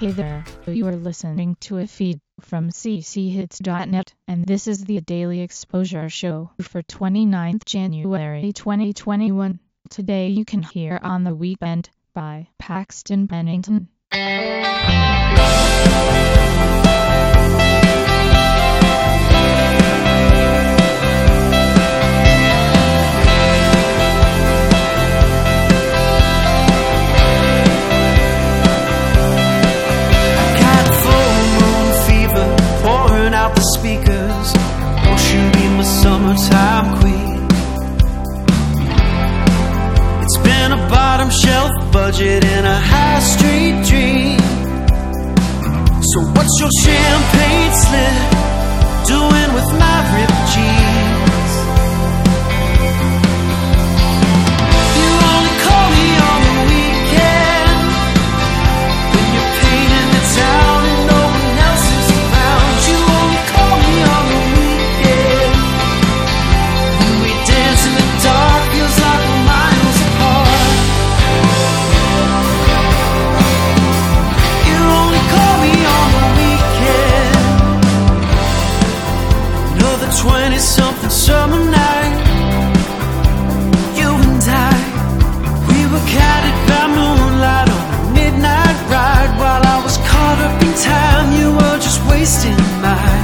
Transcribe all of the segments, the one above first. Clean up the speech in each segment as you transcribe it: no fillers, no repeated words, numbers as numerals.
Hey there, you are listening to a feed from cchits.net, and this is the Daily Exposure Show for 29th January 2021. Today you can hear On the Weekend by Paxton Bennington. Speakers, won't you be my summertime queen? It's been a bottom shelf budget and a high street dream. So what's your champagne slip doing with my ripped jeans? You only call me on the weekend when you're painting the town and no one else is around. You only call me on the weekend when we dance in the dark, feels like we're miles apart. You only call me on the weekend. Another 20-something summer night, you and I, we were guided by moonlight on a midnight ride. While I was caught up in time, you were just wasting mine.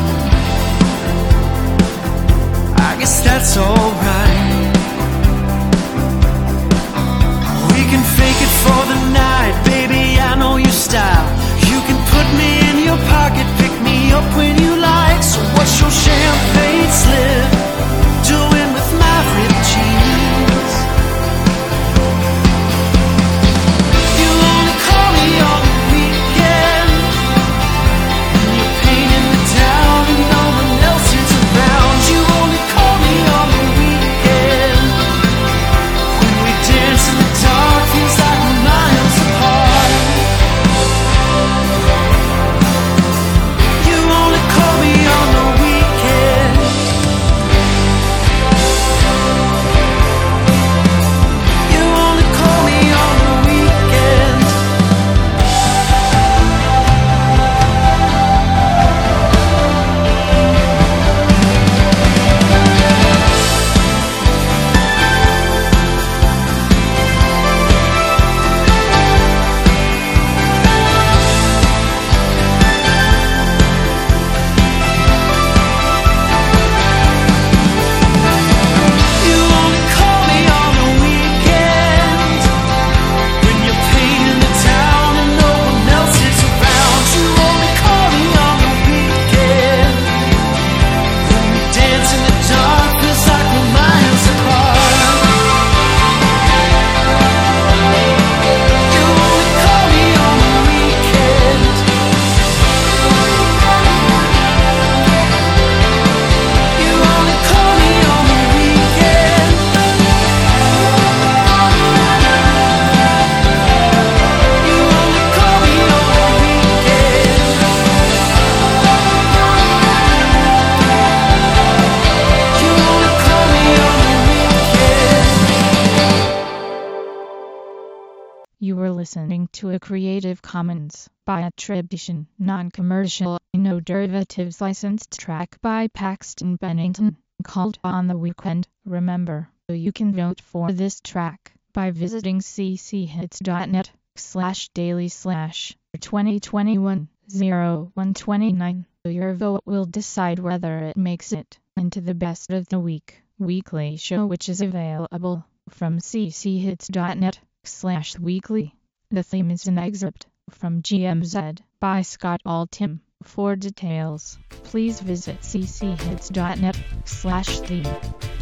I guess that's alright. We can fake it for the night, baby, I know your style. You can put me in your pocket, pick me up when you like. So what's your champagne slip doing with my ripped jeans? You only call me on the weekend when you're painting the town and no one else is around. You only call me on the weekend when we dance in the dark, feels like we're miles apart. You only call me on the weekend. You only call me on the weekend. You only call me on the weekend when you're painting the town and no one else is around. You only call me on the weekend when we dance in the dark, feels like we're miles apart. You only call me on the weekend. You only call me on the weekend. You only call me on the weekend. You only call me on the weekend. You were listening to a Creative Commons by attribution, non-commercial, no derivatives licensed track by Paxton Bennington, called On the Weekend. Remember, you can vote for this track by visiting cchits.net/daily/2021-0129. Your vote will decide whether it makes it into the Best of the Week weekly show, which is available from cchits.net/weekly. The theme is an excerpt from GMZ by Scott Altham. For details, please visit cchits.net/theme.